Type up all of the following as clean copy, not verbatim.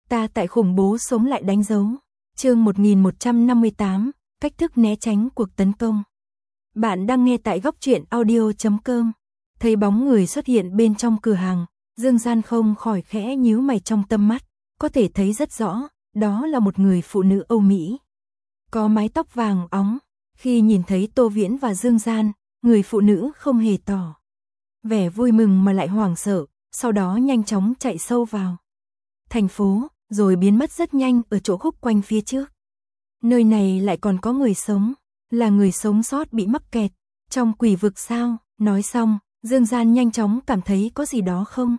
ta tại khủng bố sống lại đánh dấu. Chương 1158, cách thức né tránh cuộc tấn công. Bạn đang nghe tại góc truyện audio.com. Thấy bóng người xuất hiện bên trong cửa hàng, Dương Gian không khỏi khẽ nhíu mày trong tâm mắt, có thể thấy rất rõ, đó là một người phụ nữ Âu Mỹ. Có mái tóc vàng óng, khi nhìn thấy Tô Viễn và Dương Gian, người phụ nữ không hề tỏ vẻ vui mừng mà lại hoảng sợ, sau đó nhanh chóng chạy sâu vào thành phố, rồi biến mất rất nhanh ở chỗ khúc quanh phía trước. Nơi này lại còn có người sống, là người sống sót bị mắc kẹt trong quỷ vực sao? Nói xong, Dương Gian nhanh chóng cảm thấy có gì đó không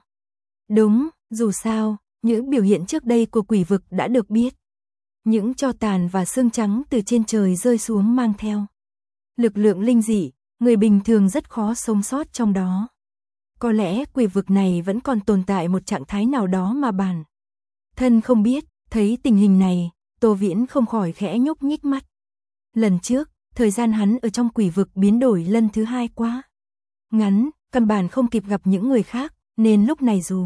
đúng, dù sao, những biểu hiện trước đây của quỷ vực đã được biết. Những tro tàn và xương trắng từ trên trời rơi xuống mang theo lực lượng linh dị, người bình thường rất khó sống sót trong đó. Có lẽ quỷ vực này vẫn còn tồn tại một trạng thái nào đó mà bản thân không biết. Thấy tình hình này, Tô Viễn không khỏi khẽ nhúc nhích mắt. Lần trước, thời gian hắn ở trong quỷ vực biến đổi lần thứ hai quá ngắn, căn bản không kịp gặp những người khác, nên lúc này dù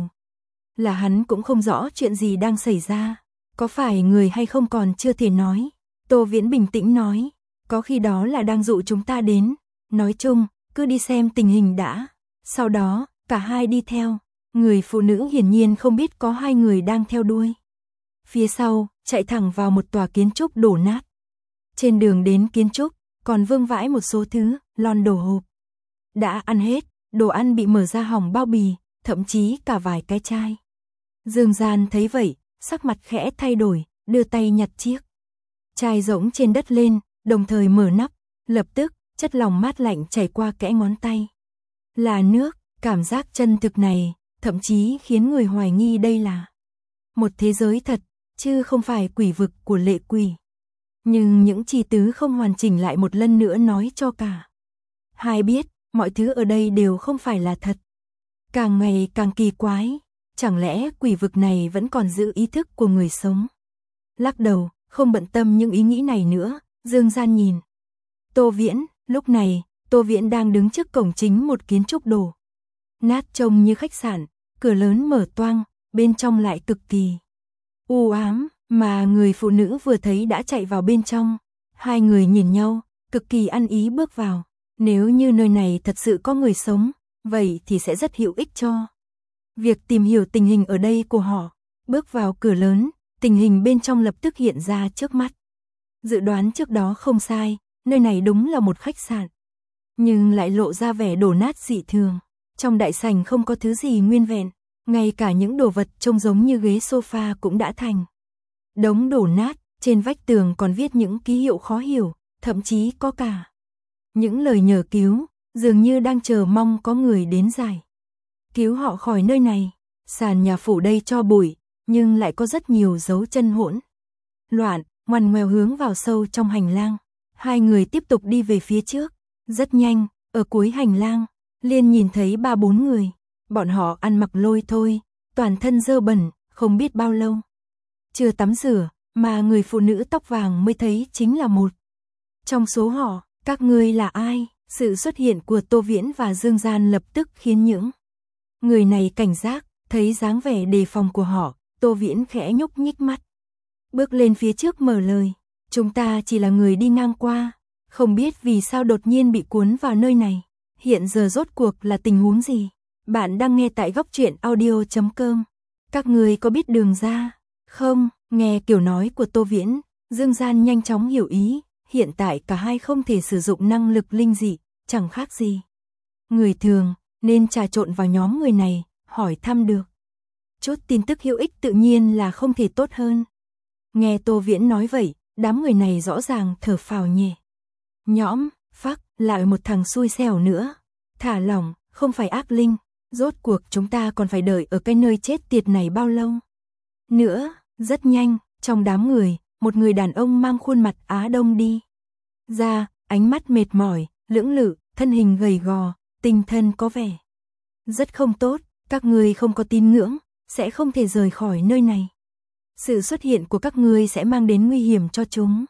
là hắn cũng không rõ chuyện gì đang xảy ra. Có phải người hay không còn chưa thể nói. Tô Viễn bình tĩnh nói, có khi đó là đang dụ chúng ta đến. Nói chung, cứ đi xem tình hình đã. Sau đó, cả hai đi theo. Người phụ nữ hiển nhiên không biết có hai người đang theo đuôi phía sau, chạy thẳng vào một tòa kiến trúc đổ nát. Trên đường đến kiến trúc, còn vương vãi một số thứ, lon đồ hộp đã ăn hết, đồ ăn bị mở ra hỏng bao bì, thậm chí cả vài cái chai. Dương Gian thấy vậy, sắc mặt khẽ thay đổi, đưa tay nhặt chiếc chai rỗng trên đất lên, đồng thời mở nắp, lập tức, chất lỏng mát lạnh chảy qua kẽ ngón tay. Là nước, cảm giác chân thực này, thậm chí khiến người hoài nghi đây là một thế giới thật, chứ không phải quỷ vực của lệ quỷ. Nhưng những chi tứ không hoàn chỉnh lại một lần nữa nói cho cả hai biết, mọi thứ ở đây đều không phải là thật. Càng ngày càng kỳ quái, chẳng lẽ quỷ vực này vẫn còn giữ ý thức của người sống? Lắc đầu, không bận tâm những ý nghĩ này nữa, Dương Gian nhìn Tô Viễn. Lúc này, Tô Viễn đang đứng trước cổng chính một kiến trúc đổ nát trông như khách sạn, cửa lớn mở toang, bên trong lại cực kỳ u ám, mà người phụ nữ vừa thấy đã chạy vào bên trong. Hai người nhìn nhau, cực kỳ ăn ý bước vào. Nếu như nơi này thật sự có người sống, vậy thì sẽ rất hữu ích cho việc tìm hiểu tình hình ở đây của họ. Bước vào cửa lớn, tình hình bên trong lập tức hiện ra trước mắt. Dự đoán trước đó không sai, nơi này đúng là một khách sạn, nhưng lại lộ ra vẻ đổ nát dị thường. Trong đại sảnh không có thứ gì nguyên vẹn, ngay cả những đồ vật trông giống như ghế sofa cũng đã thành đống đổ nát. Trên vách tường còn viết những ký hiệu khó hiểu, thậm chí có cả những lời nhờ cứu, dường như đang chờ mong có người đến giải cứu họ khỏi nơi này. Sàn nhà phủ đây cho bụi, nhưng lại có rất nhiều dấu chân hỗn loạn, ngoằn ngoèo hướng vào sâu trong hành lang. Hai người tiếp tục đi về phía trước. Rất nhanh, ở cuối hành lang, liền nhìn thấy 3-4 người. Bọn họ ăn mặc lôi thôi, toàn thân dơ bẩn, không biết bao lâu chưa tắm rửa, mà người phụ nữ tóc vàng mới thấy chính là một trong số họ. Các ngươi là ai? Sự xuất hiện của Tô Viễn và Dương Gian lập tức khiến những người này cảnh giác. Thấy dáng vẻ đề phòng của họ, Tô Viễn khẽ nhúc nhích mắt, bước lên phía trước mở lời. Chúng ta chỉ là người đi ngang qua, không biết vì sao đột nhiên bị cuốn vào nơi này. Hiện giờ rốt cuộc là tình huống gì? Bạn đang nghe tại góc truyện audio.com. Các người có biết đường ra không? Nghe kiểu nói của Tô Viễn, Dương Gian nhanh chóng hiểu ý. Hiện tại cả hai không thể sử dụng năng lực linh dị, chẳng khác gì người thường, nên trà trộn vào nhóm người này, hỏi thăm được chút tin tức hữu ích tự nhiên là không thể tốt hơn. Nghe Tô Viễn nói vậy, đám người này rõ ràng thở phào nhẹ nhõm. Phắc, lại một thằng xui xẻo nữa. Thả lỏng, không phải ác linh. Rốt cuộc chúng ta còn phải đợi ở cái nơi chết tiệt này bao lâu nữa? Rất nhanh, trong đám người, một người đàn ông mang khuôn mặt Á Đông đi ra, ánh mắt mệt mỏi, lưỡng lự, thân hình gầy gò, tinh thần có vẻ rất không tốt. Các ngươi không có tín ngưỡng, sẽ không thể rời khỏi nơi này. Sự xuất hiện của các ngươi sẽ mang đến nguy hiểm cho chúng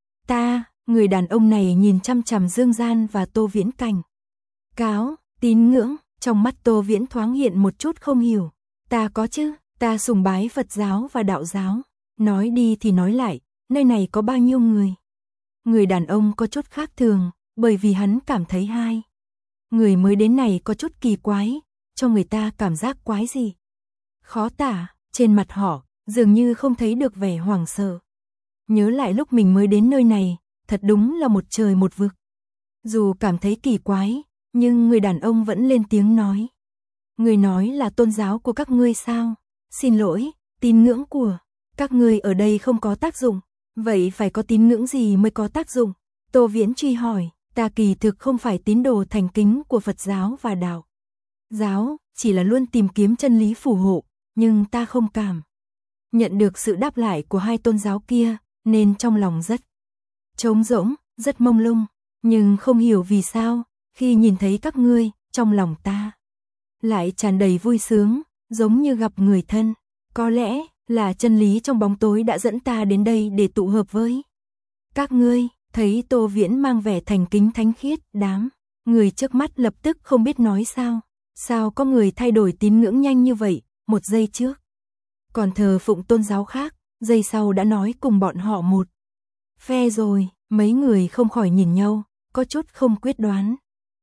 ta. Người đàn ông này nhìn chăm chằm Dương Gian và Tô Viễn cảnh cáo. Tín ngưỡng? Trong mắt Tô Viễn thoáng hiện một chút không hiểu. Ta có chứ, Ta sùng bái Phật giáo và đạo giáo. Nói đi thì nói lại, nơi này có bao nhiêu người? Người đàn ông có chút khác thường, bởi vì hắn cảm thấy hai người mới đến này có chút kỳ quái, cho người ta cảm giác quái gì. Khó tả, trên mặt họ, dường như không thấy được vẻ hoảng sợ. Nhớ lại lúc mình mới đến nơi này, thật đúng là một trời một vực. Dù cảm thấy kỳ quái, nhưng người đàn ông vẫn lên tiếng nói. Người nói là tôn giáo của các ngươi sao? Xin lỗi, tín ngưỡng của các ngươi ở đây không có tác dụng. Vậy phải có tín ngưỡng gì mới có tác dụng? Tô Viễn truy hỏi, ta kỳ thực không phải tín đồ thành kính của Phật giáo và đạo giáo, chỉ là luôn tìm kiếm chân lý phù hộ, nhưng ta không cảm nhận được sự đáp lại của hai tôn giáo kia, nên trong lòng rất trống rỗng, rất mông lung, nhưng không hiểu vì sao, khi nhìn thấy các ngươi, trong lòng ta lại tràn đầy vui sướng, giống như gặp người thân. Có lẽ là chân lý trong bóng tối đã dẫn ta đến đây để tụ hợp với các ngươi. Thấy Tô Viễn mang vẻ thành kính thánh khiết, đám người trước mắt lập tức không biết nói sao. Sao có người thay đổi tín ngưỡng nhanh như vậy, một giây trước còn thờ phụng tôn giáo khác, giây sau đã nói cùng bọn họ một phe rồi. Mấy người không khỏi nhìn nhau, có chút không quyết đoán.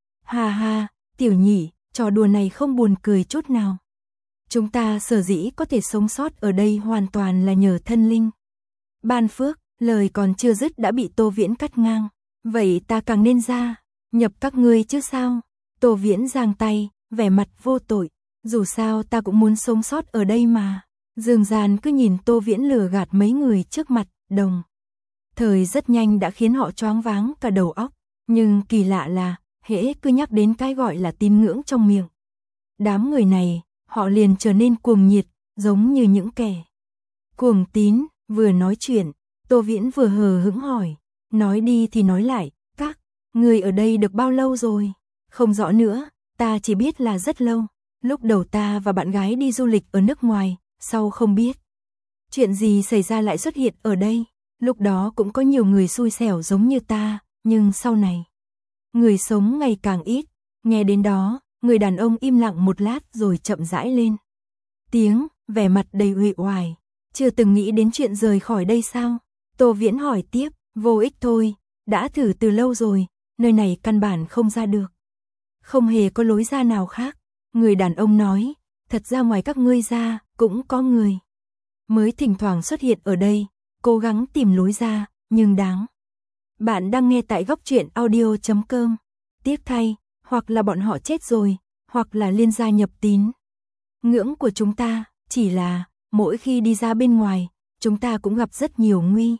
Ha ha, tiểu nhị, trò đùa này không buồn cười chút nào. Chúng ta sở dĩ có thể sống sót ở đây hoàn toàn là nhờ thân linh ban phước. Lời còn chưa dứt đã bị Tô Viễn cắt ngang. Vậy ta càng nên ra nhập các ngươi chứ sao? Tô Viễn giang tay, vẻ mặt vô tội. Dù sao ta cũng muốn sống sót ở đây mà. Dương Gian cứ nhìn Tô Viễn lừa gạt mấy người trước mặt, đồng thời rất nhanh đã khiến họ choáng váng cả đầu óc. Nhưng kỳ lạ là, hễ cứ nhắc đến cái gọi là tín ngưỡng trong miệng đám người này, họ liền trở nên cuồng nhiệt, giống như những kẻ cuồng tín. Vừa nói chuyện, Tô Viễn vừa hờ hững hỏi, nói đi thì nói lại, các người ở đây được bao lâu rồi? Không rõ nữa, ta chỉ biết là rất lâu. Lúc đầu ta và bạn gái đi du lịch ở nước ngoài, sau không biết chuyện gì xảy ra lại xuất hiện ở đây. Lúc đó cũng có nhiều người xui xẻo giống như ta, nhưng sau này người sống ngày càng ít. Nghe đến đó, người đàn ông im lặng một lát rồi chậm rãi lên tiếng, vẻ mặt đầy uể oải. Chưa từng nghĩ đến chuyện rời khỏi đây sao? Tô Viễn hỏi tiếp, vô ích thôi, đã thử từ lâu rồi, nơi này căn bản không ra được. Không hề có lối ra nào khác. Người đàn ông nói, thật ra ngoài các ngươi ra, cũng có người mới thỉnh thoảng xuất hiện ở đây, cố gắng tìm lối ra, nhưng đáng. Bạn đang nghe tại góc truyện audio.com. Tiếc thay, hoặc là bọn họ chết rồi, hoặc là liên gia nhập tín ngưỡng của chúng ta, chỉ là mỗi khi đi ra bên ngoài, chúng ta cũng gặp rất nhiều nguy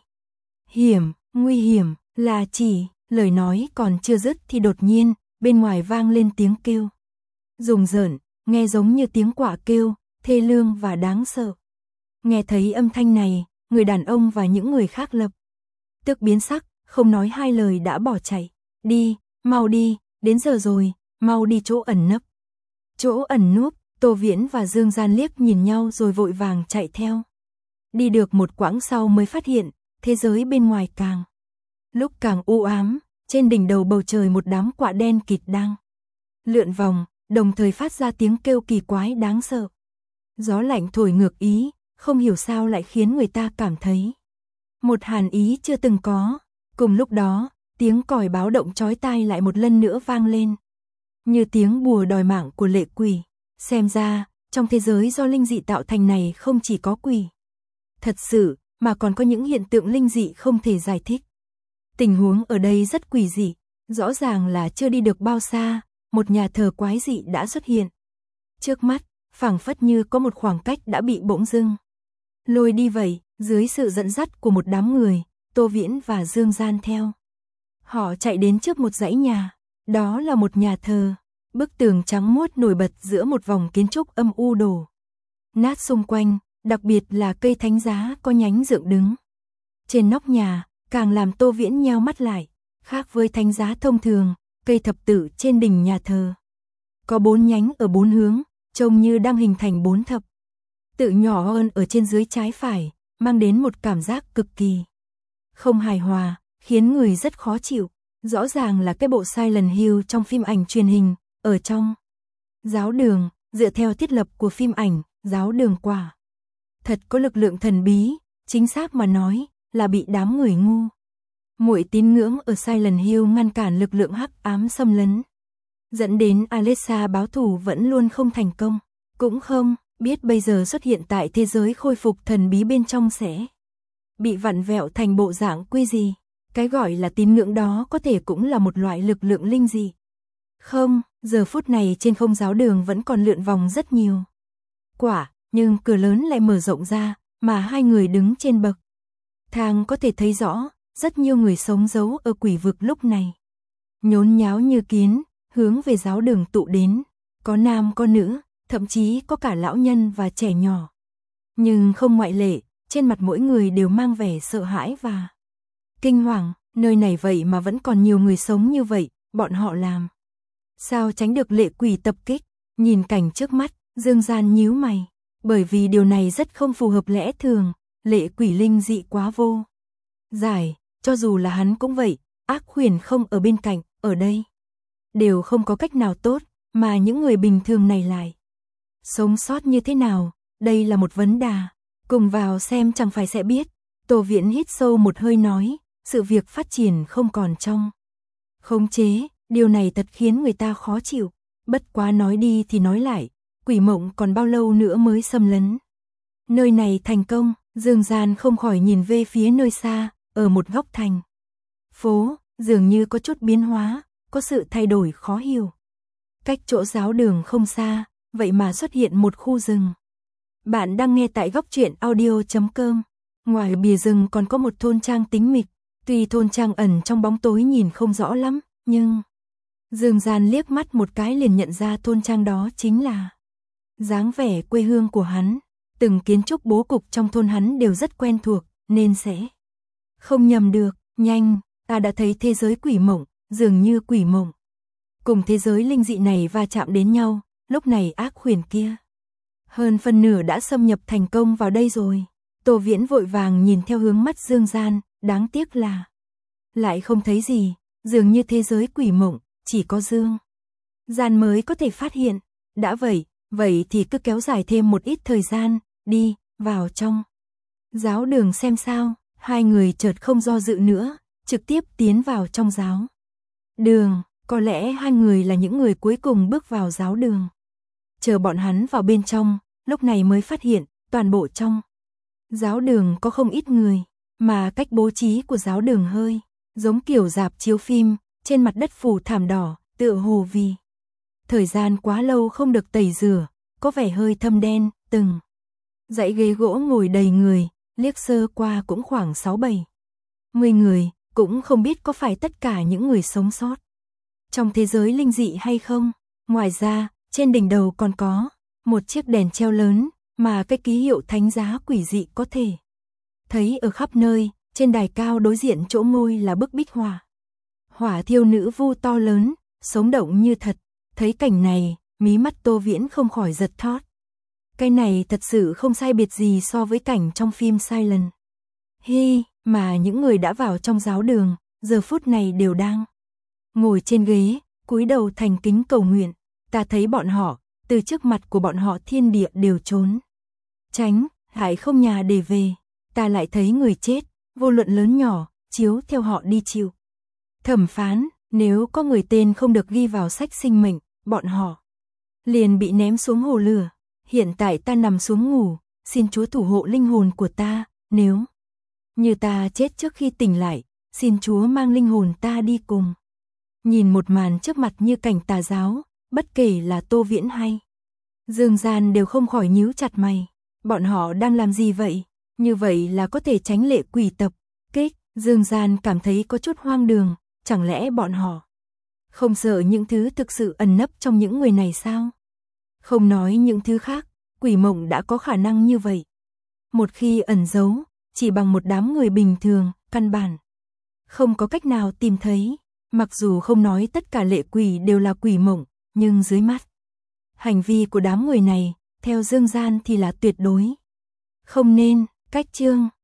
hiểm là chỉ. Lời nói còn chưa dứt thì đột nhiên, bên ngoài vang lên tiếng kêu rùng rợn, nghe giống như tiếng quạ kêu, thê lương và đáng sợ. Nghe thấy âm thanh này, người đàn ông và những người khác lập tức biến sắc, không nói hai lời đã bỏ chạy. Đi, mau đi, đến giờ rồi, mau đi chỗ ẩn nấp. Chỗ ẩn núp. Tô Viễn và Dương Gian liếc nhìn nhau rồi vội vàng chạy theo. Đi được một quãng sau mới phát hiện, thế giới bên ngoài càng lúc càng u ám. Trên đỉnh đầu bầu trời một đám quạ đen kịt đang lượn vòng, đồng thời phát ra tiếng kêu kỳ quái đáng sợ. Gió lạnh thổi ngược ý, không hiểu sao lại khiến người ta cảm thấy một hàn ý chưa từng có. Cùng lúc đó, tiếng còi báo động chói tai lại một lần nữa vang lên, như tiếng bùa đòi mạng của lệ quỷ. Xem ra, trong thế giới do linh dị tạo thành này không chỉ có quỷ thật sự, mà còn có những hiện tượng linh dị không thể giải thích. Tình huống ở đây rất quỷ dị, rõ ràng là chưa đi được bao xa, một nhà thờ quái dị đã xuất hiện. Trước mắt, phảng phất như có một khoảng cách đã bị bỗng dưng lôi đi vậy. Dưới sự dẫn dắt của một đám người, Tô Viễn và Dương Gian theo họ chạy đến trước một dãy nhà. Đó là một nhà thờ. Bức tường trắng muốt nổi bật giữa một vòng kiến trúc âm u đổ nát xung quanh, đặc biệt là cây thánh giá có nhánh dựng đứng trên nóc nhà, càng làm Tô Viễn nheo mắt lại. Khác với thánh giá thông thường, cây thập tự trên đỉnh nhà thờ có 4 nhánh ở 4 hướng, trông như đang hình thành 4 thập tự nhỏ hơn ở trên dưới trái phải, mang đến một cảm giác cực kỳ không hài hòa, khiến người rất khó chịu. Rõ ràng là cái bộ Silent Hill trong phim ảnh truyền hình. Ở trong giáo đường, dựa theo thiết lập của phim ảnh, giáo đường quả thật có lực lượng thần bí, chính xác mà nói, là bị đám người ngu muội tín ngưỡng ở Silent Hill ngăn cản lực lượng hắc ám xâm lấn. Dẫn đến Alexa báo thù vẫn luôn không thành công. Cũng không biết bây giờ xuất hiện tại thế giới khôi phục thần bí bên trong sẽ bị vặn vẹo thành bộ dạng quy gì. Cái gọi là tín ngưỡng đó có thể cũng là một loại lực lượng linh dị. Không, giờ phút này trên không giáo đường vẫn còn lượn vòng rất nhiều quả, nhưng cửa lớn lại mở rộng ra, mà hai người đứng trên bậc thang có thể thấy rõ, rất nhiều người sống giấu ở quỷ vực lúc này. Nhốn nháo như kiến, hướng về giáo đường tụ đến, có nam có nữ, thậm chí có cả lão nhân và trẻ nhỏ. Nhưng không ngoại lệ, trên mặt mỗi người đều mang vẻ sợ hãi và kinh hoàng, nơi này vậy mà vẫn còn nhiều người sống như vậy, bọn họ làm sao tránh được lệ quỷ tập kích. Nhìn cảnh trước mắt, Dương Gian nhíu mày, bởi vì điều này rất không phù hợp lẽ thường, lệ quỷ linh dị quá vô giải, cho dù là hắn cũng vậy, ác huyền không ở bên cạnh, ở đây đều không có cách nào tốt, mà những người bình thường này lại sống sót như thế nào, đây là một vấn đề. Cùng vào xem chẳng phải sẽ biết. Tô Viễn hít sâu một hơi nói, sự việc phát triển không còn trong khống chế, điều này thật khiến người ta khó chịu. Bất quá nói đi thì nói lại, quỷ mộng còn bao lâu nữa mới xâm lấn nơi này thành công. Dương Gian không khỏi nhìn về phía nơi xa, ở một góc thành phố, dường như có chút biến hóa, có sự thay đổi khó hiểu. Cách chỗ giáo đường không xa, vậy mà xuất hiện một khu rừng. Bạn đang nghe tại góc truyện audio.com. Ngoài bìa rừng còn có một thôn trang tĩnh mịch, tuy thôn trang ẩn trong bóng tối nhìn không rõ lắm, nhưng Dương Gian liếc mắt một cái liền nhận ra thôn trang đó chính là dáng vẻ quê hương của hắn. Từng kiến trúc bố cục trong thôn hắn đều rất quen thuộc, nên sẽ không nhầm được. Nhanh, ta đã thấy thế giới quỷ mộng, dường như quỷ mộng cùng thế giới linh dị này va chạm đến nhau, lúc này ác huyền kia hơn phần nửa đã xâm nhập thành công vào đây rồi. Tô Viễn vội vàng nhìn theo hướng mắt Dương Gian, đáng tiếc là lại không thấy gì, dường như thế giới quỷ mộng chỉ có Dương Gian mới có thể phát hiện. Đã vậy thì cứ kéo dài thêm một ít thời gian, đi vào trong giáo đường xem sao. Hai người chợt không do dự nữa, trực tiếp tiến vào trong giáo đường. Có lẽ hai người là những người cuối cùng bước vào giáo đường. Chờ bọn hắn vào bên trong, lúc này mới phát hiện, toàn bộ trong giáo đường có không ít người, mà cách bố trí của giáo đường hơi giống kiểu rạp chiếu phim, trên mặt đất phủ thảm đỏ, tựa hồ vì thời gian quá lâu không được tẩy rửa, có vẻ hơi thâm đen. Từng dãy ghế gỗ ngồi đầy người, liếc sơ qua cũng khoảng 6-7 người, cũng không biết có phải tất cả những người sống sót trong thế giới linh dị hay không. Ngoài ra, trên đỉnh đầu còn có một chiếc đèn treo lớn, mà cái ký hiệu thánh giá quỷ dị có thể thấy ở khắp nơi. Trên đài cao đối diện chỗ ngôi là bức bích hỏa thiêu nữ vu to lớn, sống động như thật. Thấy cảnh này, mí mắt Tô Viễn không khỏi giật thót. Cái này thật sự không sai biệt gì so với cảnh trong phim Silent Hill, mà những người đã vào trong giáo đường, giờ phút này đều đang ngồi trên ghế, cúi đầu thành kính cầu nguyện. Ta thấy bọn họ, từ trước mặt của bọn họ thiên địa đều trốn tránh, hại không nhà để về. Ta lại thấy người chết, vô luận lớn nhỏ, chiếu theo họ đi chịu thẩm phán. Nếu có người tên không được ghi vào sách sinh mệnh, bọn họ liền bị ném xuống hồ lửa. Hiện tại ta nằm xuống ngủ, xin Chúa thủ hộ linh hồn của ta. Nếu như ta chết trước khi tỉnh lại, xin Chúa mang linh hồn ta đi cùng. Nhìn một màn trước mặt như cảnh tà giáo, bất kể là Tô Viễn hay Dương Gian đều không khỏi nhíu chặt mày. Bọn họ đang làm gì vậy? Như vậy là có thể tránh lệ quỷ tập kích. Dương Gian cảm thấy có chút hoang đường, chẳng lẽ bọn họ không sợ những thứ thực sự ẩn nấp trong những người này sao? Không nói những thứ khác, quỷ mộng đã có khả năng như vậy. Một khi ẩn giấu, chỉ bằng một đám người bình thường, căn bản không có cách nào tìm thấy. Mặc dù không nói tất cả lệ quỷ đều là quỷ mộng, nhưng dưới mắt hành vi của đám người này, theo Dương Gian thì là tuyệt đối không nên. Cách chương